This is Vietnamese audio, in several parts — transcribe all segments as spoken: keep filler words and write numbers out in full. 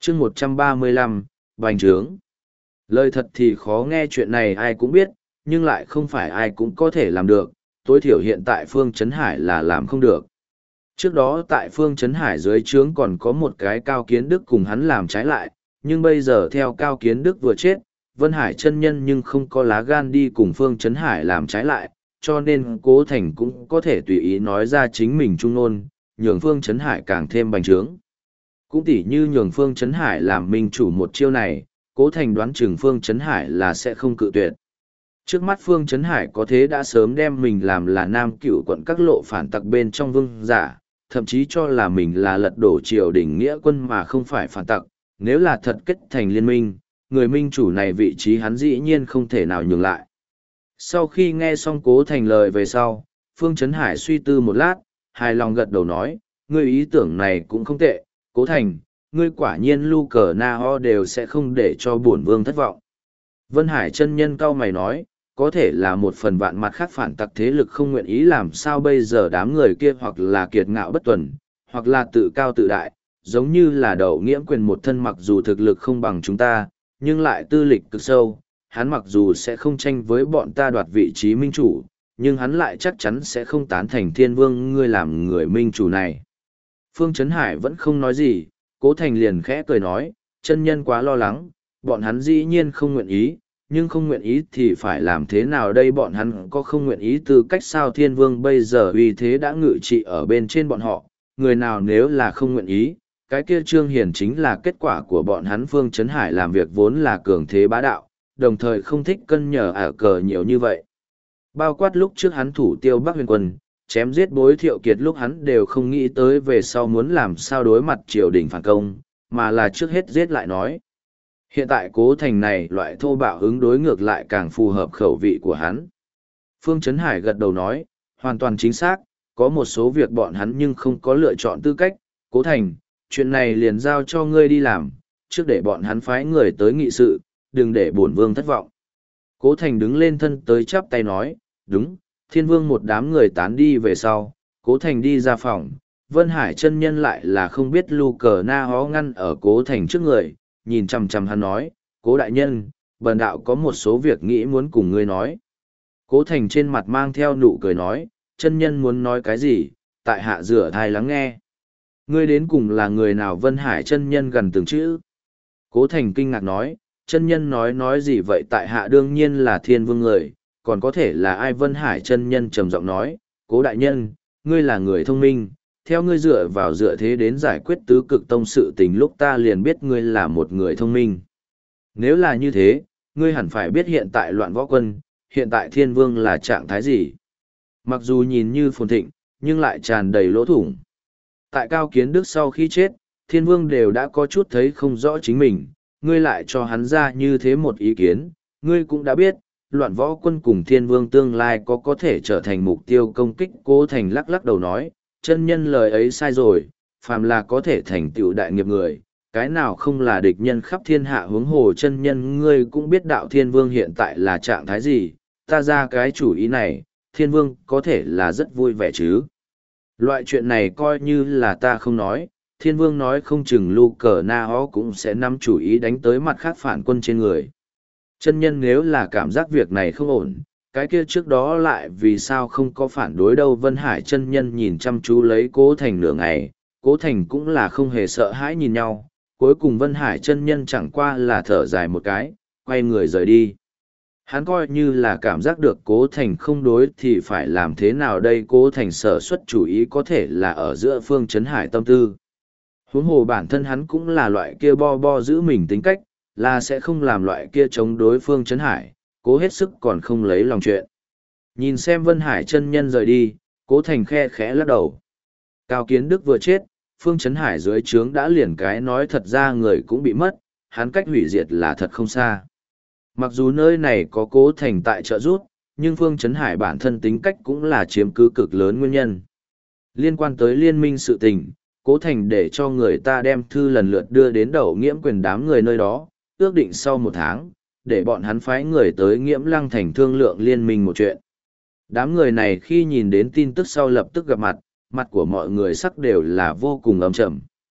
chương một trăm ba mươi lăm, bành trướng. Lời thật thì khó nghe, chuyện này ai cũng biết, nhưng lại không phải ai cũng có thể làm được, tối thiểu hiện tại Phương Trấn Hải là làm không được. Trước đó tại Phương Trấn Hải dưới trướng còn có một cái Cao Kiến Đức cùng hắn làm trái lại, nhưng bây giờ theo Cao Kiến Đức vừa chết, Vân Hải chân nhân nhưng không có lá gan đi cùng Phương Trấn Hải làm trái lại, cho nên Cố Thành cũng có thể tùy ý nói ra chính mình trung nôn, nhường Phương Trấn Hải càng thêm bành trướng. Cũng tỉ như nhường Phương Trấn Hải làm minh chủ một chiêu này, Cố Thành đoán chừng Phương Trấn Hải là sẽ không cự tuyệt. Trước mắt Phương Trấn Hải có thế đã sớm đem mình làm là Nam Cựu quận các lộ phản tặc bên trong vương giả, thậm chí cho là mình là lật đổ triều đình nghĩa quân mà không phải phản tặc, nếu là thật kết thành liên minh, người minh chủ này vị trí hắn dĩ nhiên không thể nào nhường lại. Sau khi nghe xong Cố Thành lời về sau, Phương Trấn Hải suy tư một lát, hài lòng gật đầu nói, ngươi ý tưởng này cũng không tệ, Cố Thành, ngươi quả nhiên lu cờ na ho đều sẽ không để cho bổn vương thất vọng. Vân Hải chân nhân cau mày nói, có thể là một phần vạn mặt khác phản tặc thế lực không nguyện ý, làm sao bây giờ đám người kia hoặc là kiệt ngạo bất tuần, hoặc là tự cao tự đại, giống như là Đậu Nghiễm Quyền một thân mặc dù thực lực không bằng chúng ta, nhưng lại tư lịch cực sâu, hắn mặc dù sẽ không tranh với bọn ta đoạt vị trí minh chủ, nhưng hắn lại chắc chắn sẽ không tán thành Thiên Vương ngươi làm người minh chủ này. Phương Trấn Hải vẫn không nói gì, Cố Thành liền khẽ cười nói, chân nhân quá lo lắng, bọn hắn dĩ nhiên không nguyện ý, nhưng không nguyện ý thì phải làm thế nào đây, bọn hắn có không nguyện ý tư cách sao? Thiên Vương bây giờ uy thế đã ngự trị ở bên trên bọn họ, người nào nếu là không nguyện ý, cái kia Trương Hiền chính là kết quả của bọn hắn. Phương Trấn Hải làm việc vốn là cường thế bá đạo, đồng thời không thích cân nhờ ả cờ nhiều như vậy. Bao quát lúc trước hắn thủ tiêu Bắc Huyền Quân, chém giết Bối Thiệu Kiệt lúc hắn đều không nghĩ tới về sau muốn làm sao đối mặt triều đình phản công, mà là trước hết giết lại nói. Hiện tại Cố Thành này loại thô bạo ứng đối ngược lại càng phù hợp khẩu vị của hắn. Phương Trấn Hải gật đầu nói, hoàn toàn chính xác, có một số việc bọn hắn nhưng không có lựa chọn tư cách. Cố Thành, chuyện này liền giao cho ngươi đi làm, trước để bọn hắn phái người tới nghị sự, đừng để bổn vương thất vọng. Cố Thành đứng lên thân tới chắp tay nói, đúng. Thiên Vương một đám người tán đi về sau, Cố Thành đi ra phòng, Vân Hải chân nhân lại là không biết lu cờ na hó ngăn ở Cố Thành trước người, nhìn chằm chằm hắn nói, Cố đại nhân, bần đạo có một số việc nghĩ muốn cùng ngươi nói. Cố Thành trên mặt mang theo nụ cười nói, chân nhân muốn nói cái gì, tại hạ rửa thai lắng nghe. Ngươi đến cùng là người nào? Vân Hải chân nhân gần từng chữ. Cố Thành kinh ngạc nói, chân nhân nói nói gì vậy? Tại hạ đương nhiên là Thiên Vương người, còn có thể là ai? Vân Hải chân nhân trầm giọng nói, Cố đại nhân, ngươi là người thông minh, theo ngươi dựa vào dựa thế đến giải quyết tứ cực tông sự tình lúc ta liền biết ngươi là một người thông minh. Nếu là như thế, ngươi hẳn phải biết hiện tại loạn võ quân, hiện tại Thiên Vương là trạng thái gì. Mặc dù nhìn như phồn thịnh, nhưng lại tràn đầy lỗ thủng. Tại Cao Kiến Đức sau khi chết, Thiên Vương đều đã có chút thấy không rõ chính mình, ngươi lại cho hắn ra như thế một ý kiến, ngươi cũng đã biết, loạn võ quân cùng Thiên Vương tương lai có có thể trở thành mục tiêu công kích. Cố Thành lắc lắc đầu nói, chân nhân lời ấy sai rồi, phàm là có thể thành tựu đại nghiệp người, cái nào không là địch nhân khắp thiên hạ. Huống hồ chân nhân ngươi cũng biết đạo Thiên Vương hiện tại là trạng thái gì, ta ra cái chủ ý này, Thiên Vương có thể là rất vui vẻ chứ. Loại chuyện này coi như là ta không nói, Thiên Vương nói không chừng lu cờ na hó cũng sẽ nắm chủ ý đánh tới mặt khác phản quân trên người. Chân nhân nếu là cảm giác việc này không ổn, cái kia trước đó lại vì sao không có phản đối đâu? Vân Hải chân nhân nhìn chăm chú lấy Cố Thành nửa ngày, Cố Thành cũng là không hề sợ hãi nhìn nhau, cuối cùng Vân Hải chân nhân chẳng qua là thở dài một cái, quay người rời đi. Hắn coi như là cảm giác được Cố Thành không đối thì phải làm thế nào đây? Cố Thành sở xuất chủ ý có thể là ở giữa Phương Trấn Hải tâm tư. Huống hồ bản thân hắn cũng là loại kia bo bo giữ mình tính cách, là sẽ không làm loại kia chống đối Phương Trấn Hải, cố hết sức còn không lấy lòng chuyện. Nhìn xem Vân Hải chân nhân rời đi, Cố Thành khe khẽ lắc đầu. Cao Kiến Đức vừa chết, Phương Trấn Hải dưới trướng đã liền cái nói thật ra người cũng bị mất, hắn cách hủy diệt là thật không xa. Mặc dù nơi này có Cố Thành tại trợ giúp, nhưng Phương Trấn Hải bản thân tính cách cũng là chiếm cứ cực lớn nguyên nhân. Liên quan tới liên minh sự tình, Cố Thành để cho người ta đem thư lần lượt đưa đến Đậu Nghiễm Quyền đám người nơi đó, ước định sau một tháng, để bọn hắn phái người tới Nghiễm Lăng thành thương lượng liên minh một chuyện. Đám người này khi nhìn đến tin tức sau lập tức gặp mặt, mặt của mọi người sắc đều là vô cùng ấm trầm.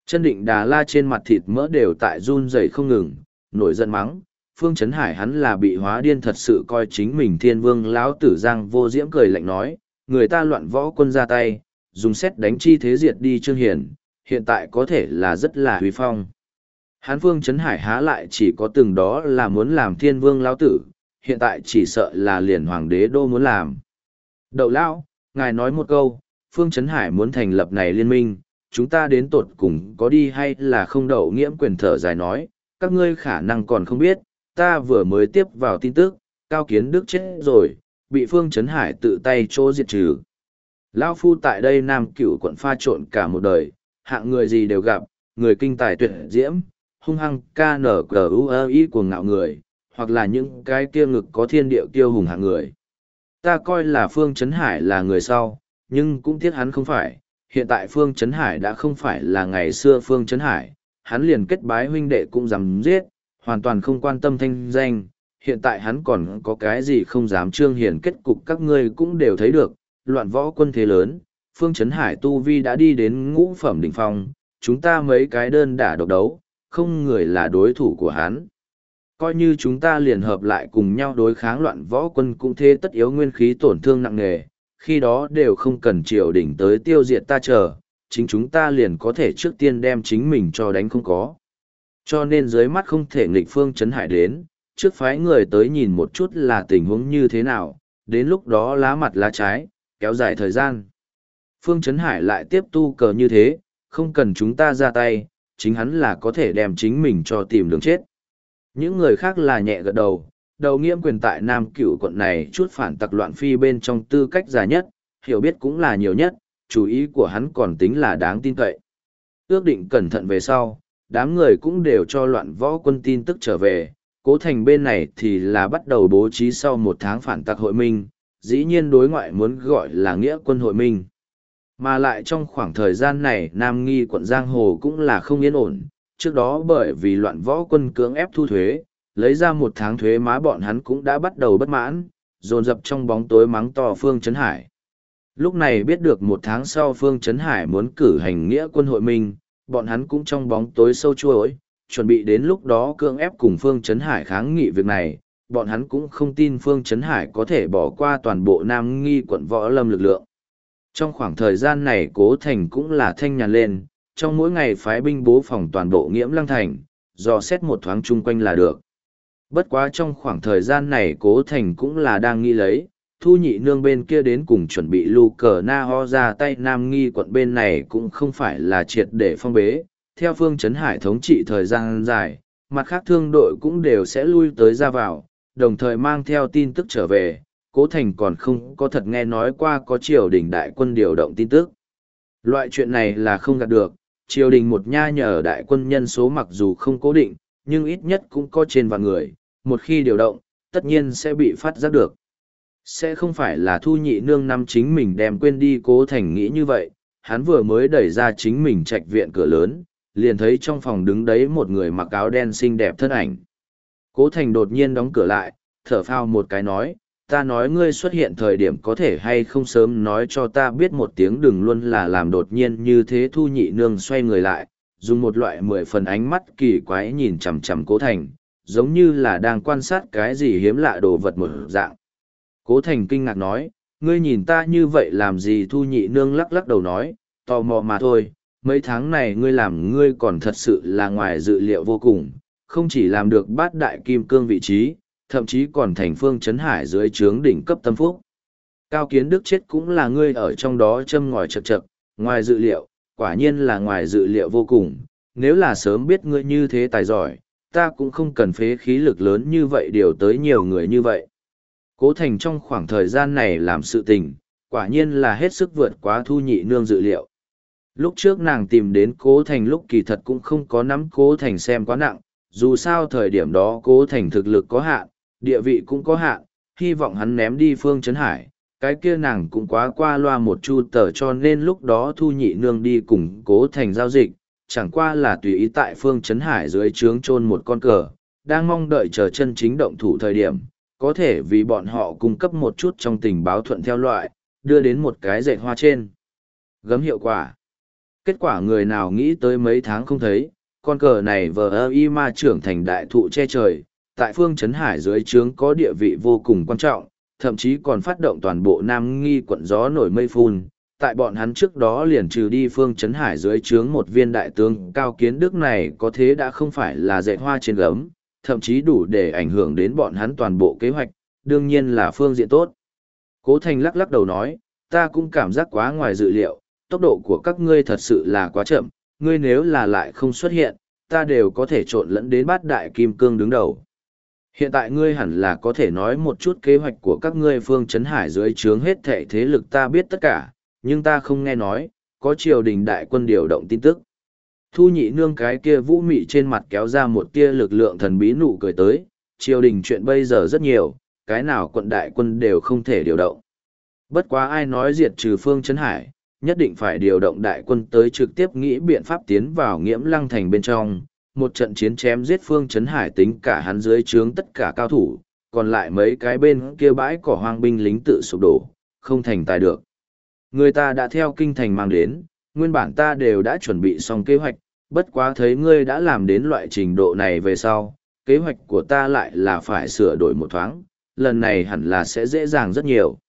Chân Định Đà La trên mặt thịt mỡ đều tại run rẩy không ngừng, nổi giận mắng, Phương Chấn Hải hắn là bị hóa điên thật sự coi chính mình thiên vương lão tử Giang Vô Diễm cười lạnh nói, người ta loạn võ quân ra tay, dùng xét đánh chi thế diệt đi Trương Hiền, hiện tại có thể là rất là huy phong. Hán Phương Chấn Hải há lại chỉ có từng đó là muốn làm thiên vương lão tử, hiện tại chỉ sợ là liền hoàng đế đô muốn làm. Đậu lão, ngài nói một câu, Phương Chấn Hải muốn thành lập này liên minh, chúng ta đến tột cùng có đi hay là không? Đậu Nghiễm quyền thở dài nói, các ngươi khả năng còn không biết, ta vừa mới tiếp vào tin tức, Cao Kiến Đức chết rồi, bị Phương Chấn Hải tự tay chỗ diệt trừ. Lão phu tại đây Nam Cửu quận pha trộn cả một đời, hạng người gì đều gặp, người kinh tài tuyệt diễm, hung hăng ca nở cờ u ơ ý của ngạo người, hoặc là những cái kia ngực có thiên địa kiêu hùng hạng người. Ta coi là Phương Chấn Hải là người sau, nhưng cũng tiếc hắn không phải, hiện tại Phương Chấn Hải đã không phải là ngày xưa Phương Chấn Hải, hắn liền kết bái huynh đệ cũng dám giết, hoàn toàn không quan tâm thanh danh, hiện tại hắn còn có cái gì không dám Trương Hiền kết cục các ngươi cũng đều thấy được, loạn võ quân thế lớn, Phương Chấn Hải tu vi đã đi đến ngũ phẩm đỉnh phong, chúng ta mấy cái đơn đả độc đấu, không người là đối thủ của hắn. Coi như chúng ta liền hợp lại cùng nhau đối kháng loạn võ quân cũng thế tất yếu nguyên khí tổn thương nặng nề, khi đó đều không cần triều đỉnh tới tiêu diệt ta chờ, chính chúng ta liền có thể trước tiên đem chính mình cho đánh không có. Cho nên dưới mắt không thể nghịch Phương Chấn Hải đến, trước phái người tới nhìn một chút là tình huống như thế nào, đến lúc đó lá mặt lá trái, kéo dài thời gian. Phương Chấn Hải lại tiếp tu cờ như thế, không cần chúng ta ra tay, chính hắn là có thể đem chính mình cho tìm đường chết. Những người khác là nhẹ gật đầu, Đầu Nghiễm quyền tại Nam Cửu quận này chút phản tặc loạn phi bên trong tư cách già nhất, hiểu biết cũng là nhiều nhất, chú ý của hắn còn tính là đáng tin cậy. Ước định cẩn thận về sau, đám người cũng đều cho loạn võ quân tin tức trở về, Cố Thành bên này thì là bắt đầu bố trí sau một tháng phản tặc hội minh, dĩ nhiên đối ngoại muốn gọi là nghĩa quân hội minh. Mà lại trong khoảng thời gian này Nam Nghi quận Giang Hồ cũng là không yên ổn, trước đó bởi vì loạn võ quân cưỡng ép thu thuế, lấy ra một tháng thuế má bọn hắn cũng đã bắt đầu bất mãn, dồn dập trong bóng tối mắng to Phương Chấn Hải. Lúc này biết được một tháng sau Phương Chấn Hải muốn cử hành nghĩa quân hội minh, bọn hắn cũng trong bóng tối sâu chuối, chuẩn bị đến lúc đó cưỡng ép cùng Phương Chấn Hải kháng nghị việc này, bọn hắn cũng không tin Phương Chấn Hải có thể bỏ qua toàn bộ Nam Nghi quận võ lâm lực lượng. Trong khoảng thời gian này Cố Thành cũng là thanh nhàn lên, trong mỗi ngày phái binh bố phòng toàn bộ Nghiễm Lăng Thành, dò xét một thoáng chung quanh là được. Bất quá trong khoảng thời gian này Cố Thành cũng là đang nghĩ lấy, Thu Nhị Nương bên kia đến cùng chuẩn bị lưu cờ na ho ra tay Nam Nghi quận bên này cũng không phải là triệt để phong bế, theo Phương Chấn Hải thống trị thời gian dài, mặt khác thương đội cũng đều sẽ lui tới ra vào, đồng thời mang theo tin tức trở về, Cố Thành còn không có thật nghe nói qua có triều đình đại quân điều động tin tức. Loại chuyện này là không gạt được, triều đình một nha nhờ đại quân nhân số mặc dù không cố định, nhưng ít nhất cũng có trên vạn người, một khi điều động, tất nhiên sẽ bị phát giác được. Sẽ không phải là Thu Nhị Nương năm chính mình đem quên đi Cố Thành nghĩ như vậy, hắn vừa mới đẩy ra chính mình trạch viện cửa lớn, liền thấy trong phòng đứng đấy một người mặc áo đen xinh đẹp thân ảnh. Cố Thành đột nhiên đóng cửa lại, thở phào một cái nói, ta nói ngươi xuất hiện thời điểm có thể hay không sớm nói cho ta biết một tiếng, đừng luôn là làm đột nhiên như thế. Thu Nhị Nương xoay người lại, dùng một loại mười phần ánh mắt kỳ quái nhìn chằm chằm Cố Thành, giống như là đang quan sát cái gì hiếm lạ đồ vật một dạng. Cố Thành kinh ngạc nói, ngươi nhìn ta như vậy làm gì? Thu Nhị Nương lắc lắc đầu nói, tò mò mà thôi, mấy tháng này ngươi làm ngươi còn thật sự là ngoài dự liệu vô cùng, không chỉ làm được bát đại kim cương vị trí, thậm chí còn thành Phương Chấn Hải dưới trướng đỉnh cấp tâm phúc. Cao Kiến Đức chết cũng là ngươi ở trong đó châm ngòi chật chật, ngoài dự liệu, quả nhiên là ngoài dự liệu vô cùng, nếu là sớm biết ngươi như thế tài giỏi, ta cũng không cần phế khí lực lớn như vậy điều tới nhiều người như vậy. Cố Thành trong khoảng thời gian này làm sự tình, quả nhiên là hết sức vượt quá Thu Nhị Nương dự liệu. Lúc trước nàng tìm đến Cố Thành lúc kỳ thật cũng không có nắm Cố Thành xem quá nặng, dù sao thời điểm đó Cố Thành thực lực có hạn, địa vị cũng có hạn, hy vọng hắn ném đi Phương Chấn Hải, cái kia nàng cũng quá qua loa một chu tờ, cho nên lúc đó Thu Nhị Nương đi cùng Cố Thành giao dịch, chẳng qua là tùy ý tại Phương Chấn Hải dưới trướng chôn một con cờ, đang mong đợi chờ chân chính động thủ thời điểm, có thể vì bọn họ cung cấp một chút trong tình báo thuận theo loại, đưa đến một cái dệt hoa trên. Gấm hiệu quả. Kết quả người nào nghĩ tới mấy tháng không thấy, con cờ này vờ ơ y ma trưởng thành đại thụ che trời, tại phương Trấn Hải dưới trướng có địa vị vô cùng quan trọng, thậm chí còn phát động toàn bộ Nam Nghi quận gió nổi mây phun. Tại bọn hắn trước đó liền trừ đi phương Trấn Hải dưới trướng một viên đại tướng Cao Kiến Đức này có thế đã không phải là dạy hoa trên gấm, thậm chí đủ để ảnh hưởng đến bọn hắn toàn bộ kế hoạch, đương nhiên là phương diện tốt. Cố Thành lắc lắc đầu nói, ta cũng cảm giác quá ngoài dự liệu, tốc độ của các ngươi thật sự là quá chậm, ngươi nếu là lại không xuất hiện, ta đều có thể trộn lẫn đến bát đại kim cương đứng đầu. Hiện tại ngươi hẳn là có thể nói một chút kế hoạch của các ngươi phương Trấn Hải dưới trướng hết thảy thế lực ta biết tất cả, nhưng ta không nghe nói, có triều đình đại quân điều động tin tức. Thu nhị nương cái kia vũ mị trên mặt kéo ra một tia lực lượng thần bí nụ cười tới, triều đình chuyện bây giờ rất nhiều, cái nào quận đại quân đều không thể điều động. Bất quá ai nói diệt trừ phương Trấn Hải, nhất định phải điều động đại quân tới trực tiếp nghĩ biện pháp tiến vào Nghiễm Lăng thành bên trong, một trận chiến chém giết phương Trấn Hải tính cả hắn dưới trướng tất cả cao thủ, còn lại mấy cái bên kia bãi cỏ hoang binh lính tự sụp đổ, không thành tài được. Người ta đã theo kinh thành mang đến, nguyên bản ta đều đã chuẩn bị xong kế hoạch, bất quá thấy ngươi đã làm đến loại trình độ này về sau, kế hoạch của ta lại là phải sửa đổi một thoáng, lần này hẳn là sẽ dễ dàng rất nhiều.